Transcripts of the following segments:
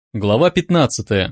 Глава 15.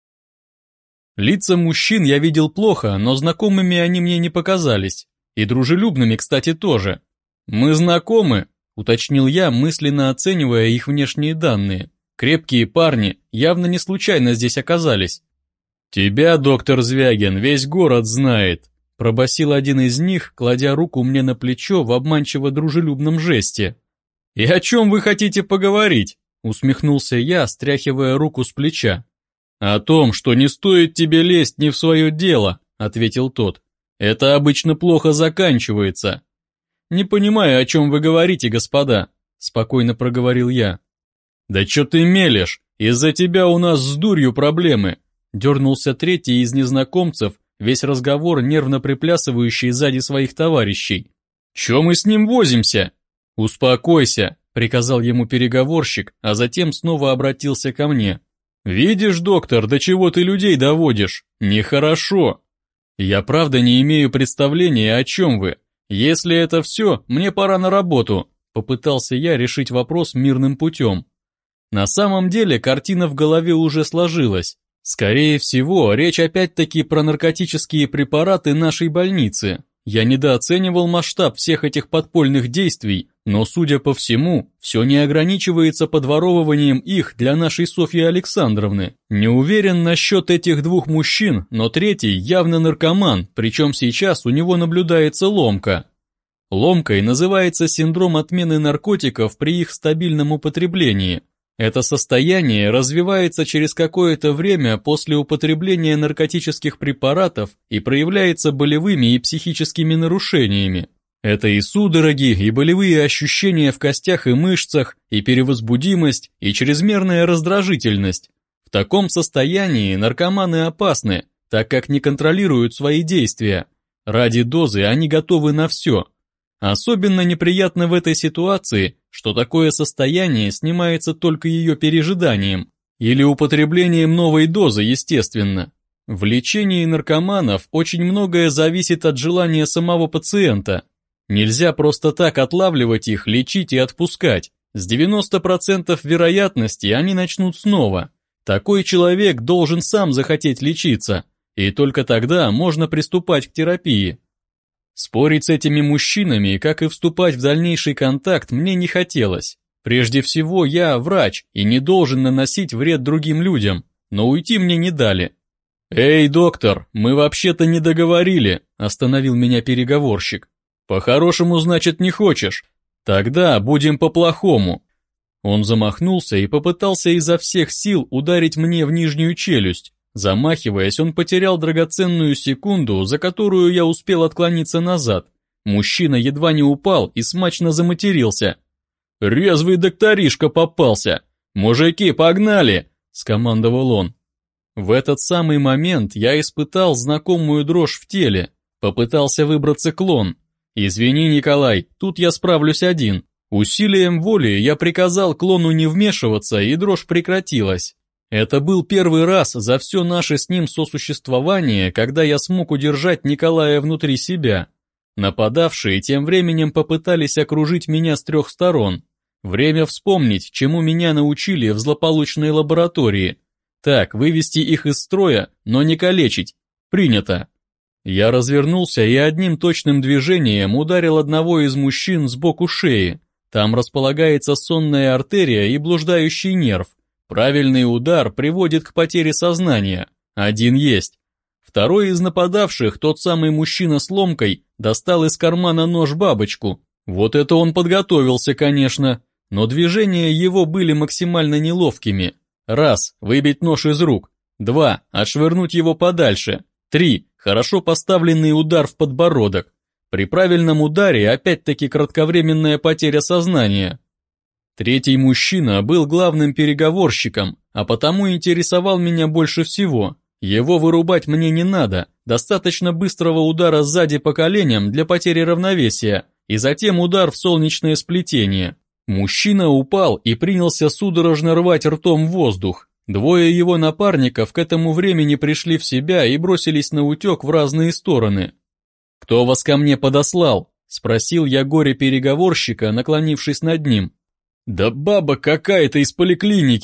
Лица мужчин я видел плохо, но знакомыми они мне не показались. И дружелюбными, кстати, тоже. «Мы знакомы», — уточнил я, мысленно оценивая их внешние данные. Крепкие парни явно не случайно здесь оказались. «Тебя, доктор Звягин, весь город знает», — пробасил один из них, кладя руку мне на плечо в обманчиво дружелюбном жесте. «И о чем вы хотите поговорить?» — усмехнулся я, стряхивая руку с плеча. «О том, что не стоит тебе лезть не в свое дело», — ответил тот. «Это обычно плохо заканчивается». «Не понимаю, о чем вы говорите, господа», — спокойно проговорил я. «Да чё ты мелешь? Из-за тебя у нас с дурью проблемы», — дернулся третий из незнакомцев, весь разговор нервно приплясывающий сзади своих товарищей. «Чё мы с ним возимся?» «Успокойся», — приказал ему переговорщик, а затем снова обратился ко мне. «Видишь, доктор, до чего ты людей доводишь? Нехорошо. Я правда не имею представления, о чем вы. Если это все, мне пора на работу», — попытался я решить вопрос мирным путем. На самом деле картина в голове уже сложилась. Скорее всего, речь опять-таки про наркотические препараты нашей больницы. Я недооценивал масштаб всех этих подпольных действий, но, судя по всему, все не ограничивается подворовыванием их для нашей Софьи Александровны. Не уверен насчет этих двух мужчин, но третий явно наркоман, причем сейчас у него наблюдается ломка. Ломкой называется синдром отмены наркотиков при их стабильном употреблении. Это состояние развивается через какое-то время после употребления наркотических препаратов и проявляется болевыми и психическими нарушениями. Это и судороги, и болевые ощущения в костях и мышцах, и перевозбудимость, и чрезмерная раздражительность. В таком состоянии наркоманы опасны, так как не контролируют свои действия. Ради дозы они готовы на все. Особенно неприятно в этой ситуации, что такое состояние снимается только ее пережиданием или употреблением новой дозы, естественно. В лечении наркоманов очень многое зависит от желания самого пациента. Нельзя просто так отлавливать их, лечить и отпускать. С 90% вероятности они начнут снова. Такой человек должен сам захотеть лечиться, и только тогда можно приступать к терапии. Спорить с этими мужчинами, как и вступать в дальнейший контакт, мне не хотелось. Прежде всего, я врач и не должен наносить вред другим людям, но уйти мне не дали. «Эй, доктор, мы вообще-то не договорили», — остановил меня переговорщик. «По-хорошему, значит, не хочешь? Тогда будем по-плохому». Он замахнулся и попытался изо всех сил ударить мне в нижнюю челюсть. Замахиваясь, он потерял драгоценную секунду, за которую я успел отклониться назад. Мужчина едва не упал и смачно заматерился. «Резвый докторишка попался! Мужики, погнали!» — скомандовал он. В этот самый момент я испытал знакомую дрожь в теле. Попытался выбраться клон. «Извини, Николай, тут я справлюсь один». Усилием воли я приказал клону не вмешиваться, и дрожь прекратилась. Это был первый раз за все наше с ним сосуществование, когда я смог удержать Николая внутри себя. Нападавшие тем временем попытались окружить меня с 3 сторон. Время вспомнить, чему меня научили в злополучной лаборатории. Так, вывести их из строя, но не калечить. Принято. Я развернулся и одним точным движением ударил одного из мужчин сбоку шеи. Там располагается сонная артерия и блуждающий нерв. Правильный удар приводит к потере сознания. Один есть. Второй из нападавших, тот самый мужчина с ломкой, достал из кармана нож-бабочку. Вот это он подготовился, конечно, но движения его были максимально неловкими. 1. Выбить нож из рук. 2. Отшвырнуть его подальше. 3. Хорошо поставленный удар в подбородок. При правильном ударе опять-таки кратковременная потеря сознания. Третий мужчина был главным переговорщиком, а потому интересовал меня больше всего. Его вырубать мне не надо, достаточно быстрого удара сзади по коленям для потери равновесия, и затем удар в солнечное сплетение. Мужчина упал и принялся судорожно рвать ртом воздух. Двое его напарников к этому времени пришли в себя и бросились на утек в разные стороны. «Кто вас ко мне подослал?» — спросил я горе-переговорщика, наклонившись над ним. «Да баба какая-то из поликлиники!»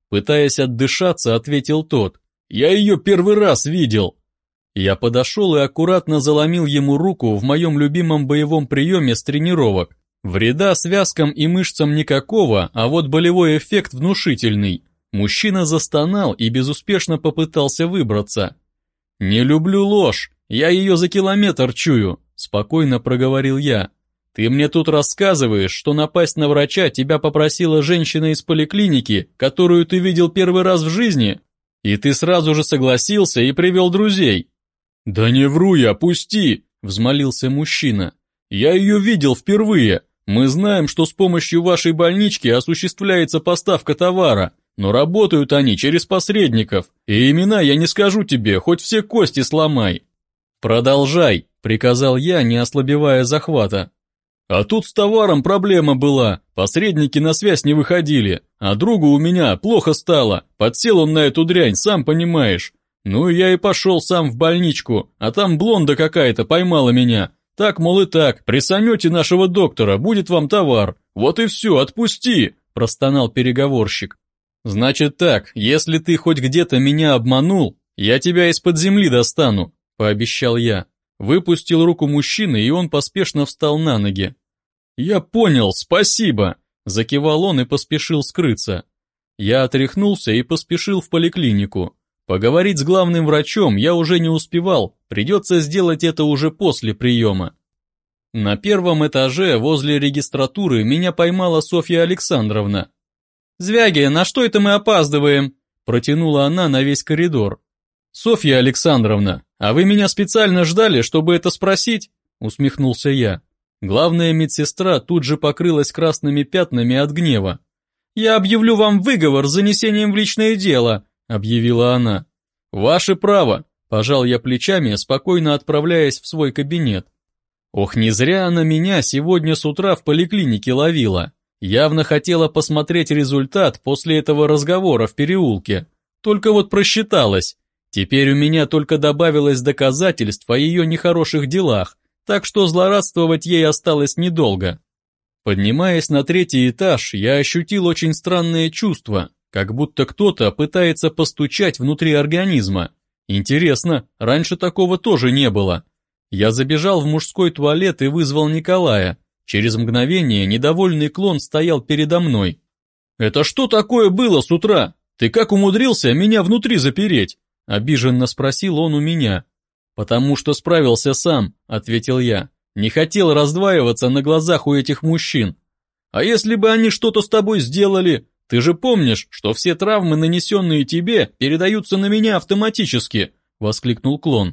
Пытаясь отдышаться, ответил тот. «Я ее первый раз видел». Я подошел и аккуратно заломил ему руку в моем любимом боевом приеме с тренировок. Вреда связкам и мышцам никакого, а вот болевой эффект внушительный. Мужчина застонал и безуспешно попытался выбраться. «Не люблю ложь, я ее за километр чую», — спокойно проговорил я. «Ты мне тут рассказываешь, что напасть на врача тебя попросила женщина из поликлиники, которую ты видел первый раз в жизни, и ты сразу же согласился и привел друзей». «Да не вру я, пусти!» — взмолился мужчина. «Я ее видел впервые. Мы знаем, что с помощью вашей больнички осуществляется поставка товара, но работают они через посредников, и имена я не скажу тебе, хоть все кости сломай». «Продолжай», — приказал я, не ослабевая захвата. «А тут с товаром проблема была, посредники на связь не выходили, а другу у меня плохо стало, подсел он на эту дрянь, сам понимаешь. Ну я и пошел сам в больничку, а там блонда какая-то поймала меня. Так, мол, и так, присанете нашего доктора, будет вам товар. Вот и все, отпусти», — простонал переговорщик. «Значит так, если ты хоть где-то меня обманул, я тебя из-под земли достану», — пообещал я. Выпустил руку мужчины, и он поспешно встал на ноги. «Я понял, спасибо!» – закивал он и поспешил скрыться. Я отряхнулся и поспешил в поликлинику. Поговорить с главным врачом я уже не успевал, придется сделать это уже после приема. На первом этаже возле регистратуры меня поймала Софья Александровна. «Звяги, на что это мы опаздываем?» – протянула она на весь коридор. «Софья Александровна, а вы меня специально ждали, чтобы это спросить?» – усмехнулся я. Главная медсестра тут же покрылась красными пятнами от гнева. «Я объявлю вам выговор с занесением в личное дело», – объявила она. «Ваше право», – пожал я плечами, спокойно отправляясь в свой кабинет. Ох, не зря она меня сегодня с утра в поликлинике ловила. Явно хотела посмотреть результат после этого разговора в переулке. Только вот просчиталась. Теперь у меня только добавилось доказательств о ее нехороших делах, так что злорадствовать ей осталось недолго. Поднимаясь на 3-й этаж, я ощутил очень странное чувство, как будто кто-то пытается постучать внутри организма. Интересно, раньше такого тоже не было. Я забежал в мужской туалет и вызвал Николая. Через мгновение недовольный клон стоял передо мной. «Это что такое было с утра? Ты как умудрился меня внутри запереть?» – обиженно спросил он у меня. «Потому что справился сам», — ответил я. «Не хотел раздваиваться на глазах у этих мужчин. А если бы они что-то с тобой сделали? Ты же помнишь, что все травмы, нанесенные тебе, передаются на меня автоматически», — воскликнул клон.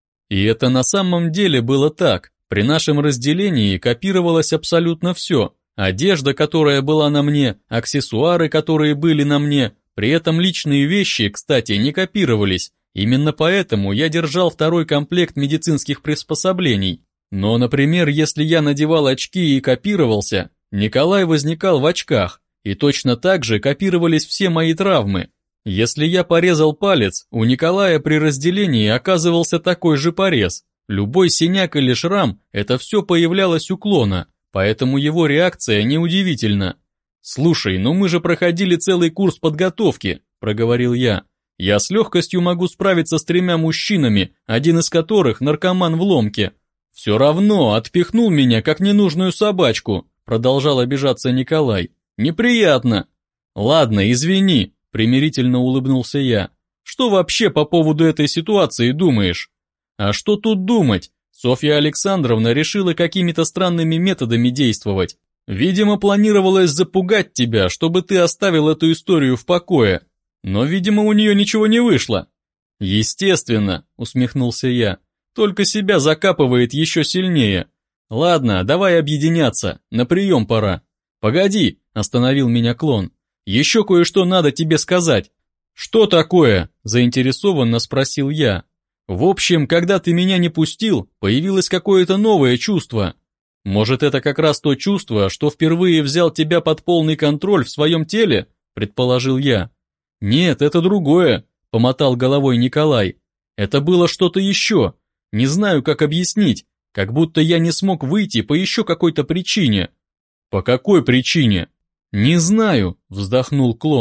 И это на самом деле было так. При нашем разделении копировалось абсолютно все. Одежда, которая была на мне, аксессуары, которые были на мне, при этом личные вещи, кстати, не копировались. Именно поэтому я держал 2-й комплект медицинских приспособлений. Но, например, если я надевал очки и копировался, Николай возникал в очках, и точно так же копировались все мои травмы. Если я порезал палец, у Николая при разделении оказывался такой же порез. Любой синяк или шрам – это все появлялось у клона, поэтому его реакция неудивительна. «Слушай, ну мы же проходили целый курс подготовки», – проговорил я. «Я с легкостью могу справиться с 3 мужчинами, один из которых наркоман в ломке». «Все равно отпихнул меня, как ненужную собачку», – продолжал обижаться Николай. «Неприятно». «Ладно, извини», – примирительно улыбнулся я. «Что вообще по поводу этой ситуации думаешь?» «А что тут думать? Софья Александровна решила какими-то странными методами действовать. Видимо, планировалось запугать тебя, чтобы ты оставил эту историю в покое. Но, видимо, у нее ничего не вышло». «Естественно», — усмехнулся я, — «только себя закапывает еще сильнее. Ладно, давай объединяться, на прием пора». «Погоди», — остановил меня клон, — «еще кое-что надо тебе сказать». «Что такое?» — заинтересованно спросил я. «В общем, когда ты меня не пустил, появилось какое-то новое чувство. Может, это как раз то чувство, что впервые взял тебя под полный контроль в своем теле?» — предположил я. «Нет, это другое», — помотал головой Николай. «Это было что-то еще. Не знаю, как объяснить, как будто я не смог выйти по еще какой-то причине». «По какой причине?» «Не знаю», — вздохнул клон.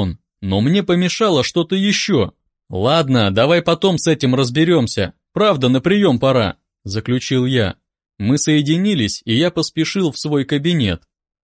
Но мне помешало что-то еще. «Ладно, давай потом с этим разберемся. Правда, на прием пора», – заключил я. Мы соединились, и я поспешил в свой кабинет.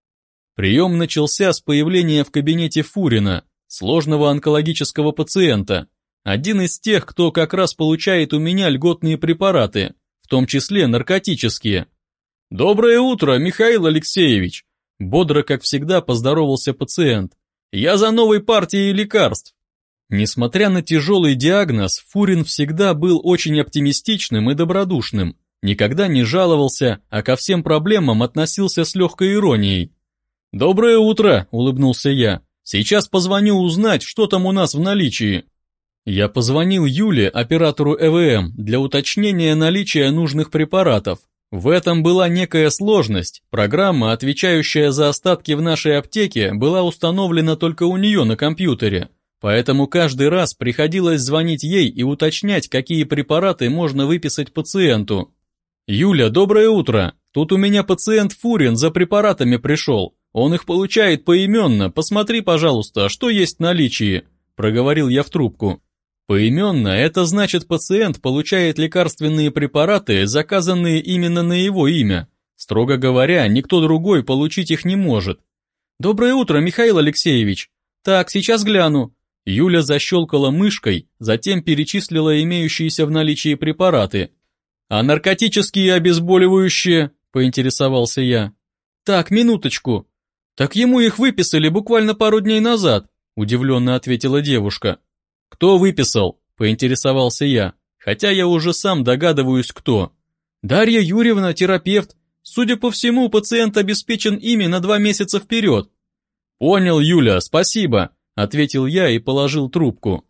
Прием начался с появления в кабинете Фурина, сложного онкологического пациента, один из тех, кто как раз получает у меня льготные препараты, в том числе наркотические. «Доброе утро, Михаил Алексеевич!» Бодро, как всегда, поздоровался пациент. «Я за новой партией лекарств». Несмотря на тяжелый диагноз, Фурин всегда был очень оптимистичным и добродушным, никогда не жаловался, а ко всем проблемам относился с легкой иронией. «Доброе утро», — улыбнулся я. «Сейчас позвоню узнать, что там у нас в наличии». Я позвонил Юле, оператору ЭВМ, для уточнения наличия нужных препаратов. В этом была некая сложность. Программа, отвечающая за остатки в нашей аптеке, была установлена только у нее на компьютере. Поэтому каждый раз приходилось звонить ей и уточнять, какие препараты можно выписать пациенту. «Юля, доброе утро. Тут у меня пациент Фурин за препаратами пришел. Он их получает поименно. Посмотри, пожалуйста, что есть в наличии», – проговорил я в трубку. Поименно – это значит, пациент получает лекарственные препараты, заказанные именно на его имя. Строго говоря, никто другой получить их не может. «Доброе утро, Михаил Алексеевич. Так, сейчас гляну». Юля защелкала мышкой, затем перечислила имеющиеся в наличии препараты. «А наркотические обезболивающие?» – поинтересовался я. «Так, минуточку. Так ему их выписали буквально пару дней назад», – удивленно ответила девушка. «Кто выписал?» – поинтересовался я, хотя я уже сам догадываюсь, кто. «Дарья Юрьевна, терапевт. Судя по всему, пациент обеспечен ими на 2 месяца вперед». «Понял, Юля, спасибо», – ответил я и положил трубку.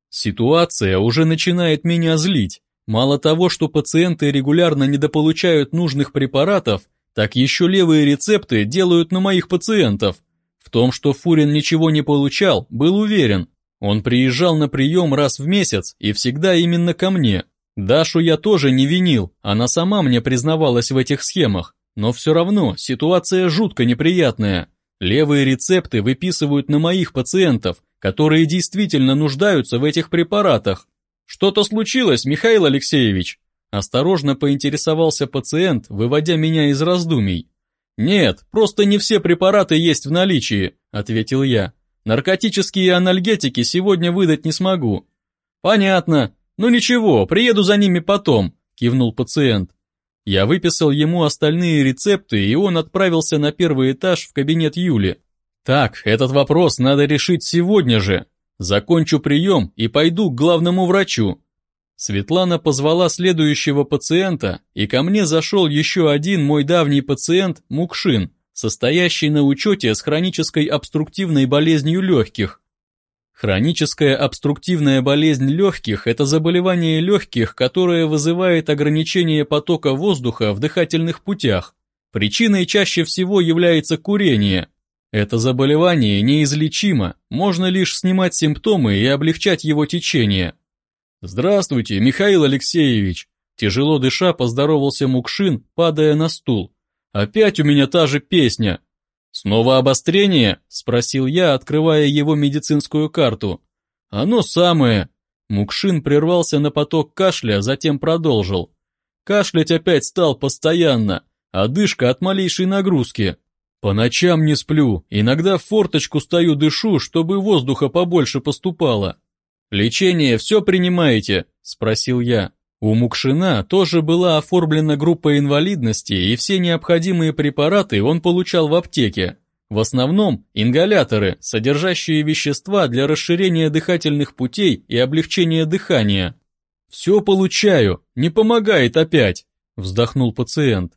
Ситуация уже начинает меня злить. Мало того, что пациенты регулярно недополучают нужных препаратов, так еще левые рецепты делают на моих пациентов. В том, что Фурин ничего не получал, был уверен. Он приезжал на прием раз в месяц и всегда именно ко мне. Дашу я тоже не винил, она сама мне признавалась в этих схемах. Но все равно ситуация жутко неприятная. Левые рецепты выписывают на моих пациентов, которые действительно нуждаются в этих препаратах. «Что-то случилось, Михаил Алексеевич?» Осторожно поинтересовался пациент, выводя меня из раздумий. «Нет, просто не все препараты есть в наличии», — ответил я. «Наркотические анальгетики сегодня выдать не смогу». «Понятно. Ну ничего, приеду за ними потом», — кивнул пациент. Я выписал ему остальные рецепты, и он отправился на первый этаж в кабинет Юли. «Так, этот вопрос надо решить сегодня же. Закончу прием и пойду к главному врачу». Светлана позвала следующего пациента, и ко мне зашел еще один мой давний пациент Мукшин, состоящий на учете с хронической обструктивной болезнью легких. Хроническая обструктивная болезнь легких – это заболевание легких, которое вызывает ограничение потока воздуха в дыхательных путях. Причиной чаще всего является курение. Это заболевание неизлечимо, можно лишь снимать симптомы и облегчать его течение. «Здравствуйте, Михаил Алексеевич!» Тяжело дыша поздоровался Мукшин, падая на стул. «Опять у меня та же песня!» «Снова обострение?» – спросил я, открывая его медицинскую карту. «Оно самое!» Мукшин прервался на поток кашля, затем продолжил. «Кашлять опять стал постоянно, одышка от малейшей нагрузки. По ночам не сплю, иногда в форточку стою дышу, чтобы воздуха побольше поступало». «Лечение все принимаете?» – спросил я. У Мукшина тоже была оформлена группа инвалидности, и все необходимые препараты он получал в аптеке. В основном ингаляторы, содержащие вещества для расширения дыхательных путей и облегчения дыхания. «Все получаю, не помогает опять», – вздохнул пациент.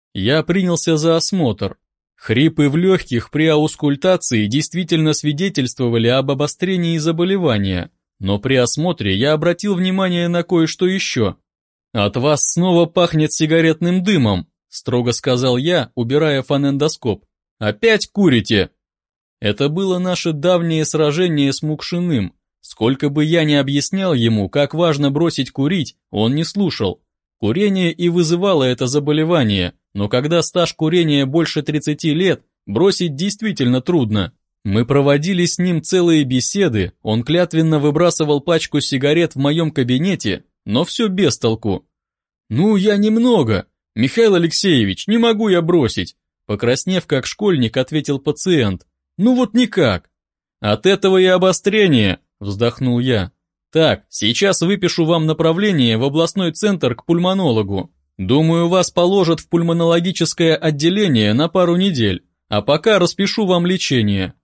Я принялся за осмотр. Хрипы в легких при аускультации действительно свидетельствовали об обострении заболевания. Но при осмотре я обратил внимание на кое-что еще. «От вас снова пахнет сигаретным дымом», – строго сказал я, убирая фонендоскоп. «Опять курите?» Это было наше давнее сражение с Мукшиным. Сколько бы я ни объяснял ему, как важно бросить курить, он не слушал. Курение и вызывало это заболевание, но когда стаж курения больше 30 лет, бросить действительно трудно. Мы проводили с ним целые беседы, он клятвенно выбрасывал пачку сигарет в моем кабинете, но все без толку. «Ну, я немного. Михаил Алексеевич, не могу я бросить», покраснев как школьник, ответил пациент. «Ну вот никак». «От этого и обострение», вздохнул я. «Так, сейчас выпишу вам направление в областной центр к пульмонологу. Думаю, вас положат в пульмонологическое отделение на пару недель, а пока распишу вам лечение».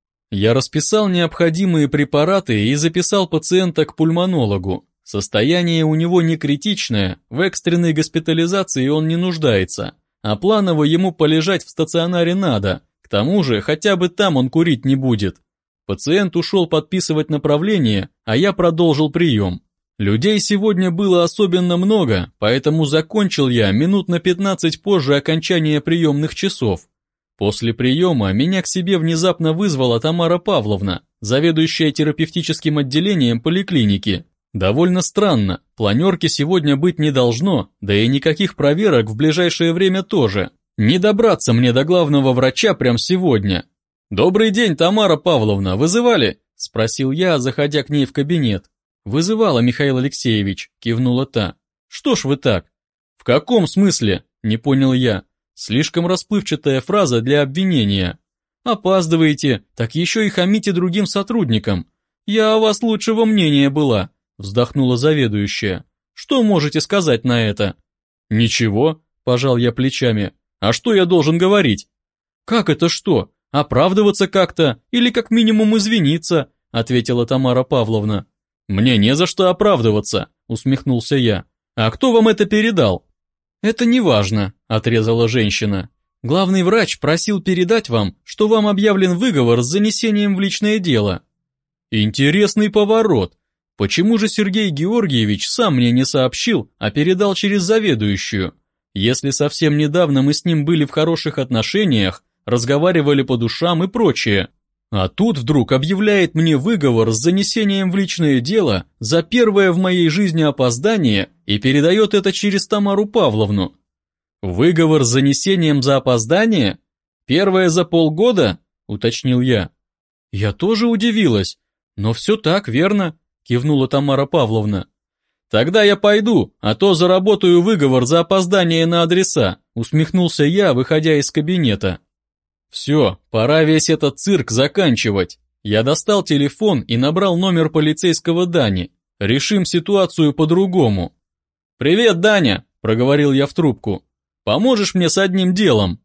Я расписал необходимые препараты и записал пациента к пульмонологу. Состояние у него не критичное, в экстренной госпитализации он не нуждается, а планово ему полежать в стационаре надо, к тому же хотя бы там он курить не будет. Пациент ушел подписывать направление, а я продолжил прием. Людей сегодня было особенно много, поэтому закончил я минут на 15 позже окончания приемных часов. После приема меня к себе внезапно вызвала Тамара Павловна, заведующая терапевтическим отделением поликлиники. Довольно странно, планерки сегодня быть не должно, да и никаких проверок в ближайшее время тоже. Не добраться мне до главного врача прямо сегодня. «Добрый день, Тамара Павловна, вызывали?» – спросил я, заходя к ней в кабинет. «Вызывала, Михаил Алексеевич», – кивнула та. «Что ж вы так?» «В каком смысле?» – не понял я. Слишком расплывчатая фраза для обвинения. «Опаздываете, так еще и хамите другим сотрудникам. Я о вас лучшего мнения была», – вздохнула заведующая. «Что можете сказать на это?» «Ничего», – пожал я плечами. «А что я должен говорить?» «Как это что? Оправдываться как-то или как минимум извиниться?» – ответила Тамара Павловна. «Мне не за что оправдываться», – усмехнулся я. «А кто вам это передал?» «Это не важно», – отрезала женщина. «Главный врач просил передать вам, что вам объявлен выговор с занесением в личное дело». «Интересный поворот. Почему же Сергей Георгиевич сам мне не сообщил, а передал через заведующую? Если совсем недавно мы с ним были в хороших отношениях, разговаривали по душам и прочее. А тут вдруг объявляет мне выговор с занесением в личное дело за первое в моей жизни опоздание и передает это через Тамару Павловну. Выговор с занесением за опоздание? Первое за полгода? Уточнил я. Я тоже удивилась. Но все так, верно? Кивнула Тамара Павловна. Тогда я пойду, а то заработаю выговор за опоздание на адреса, усмехнулся я, выходя из кабинета. Все, пора весь этот цирк заканчивать. Я достал телефон и набрал номер полицейского Дани. Решим ситуацию по-другому. «Привет, Даня», – проговорил я в трубку. «Поможешь мне с одним делом?»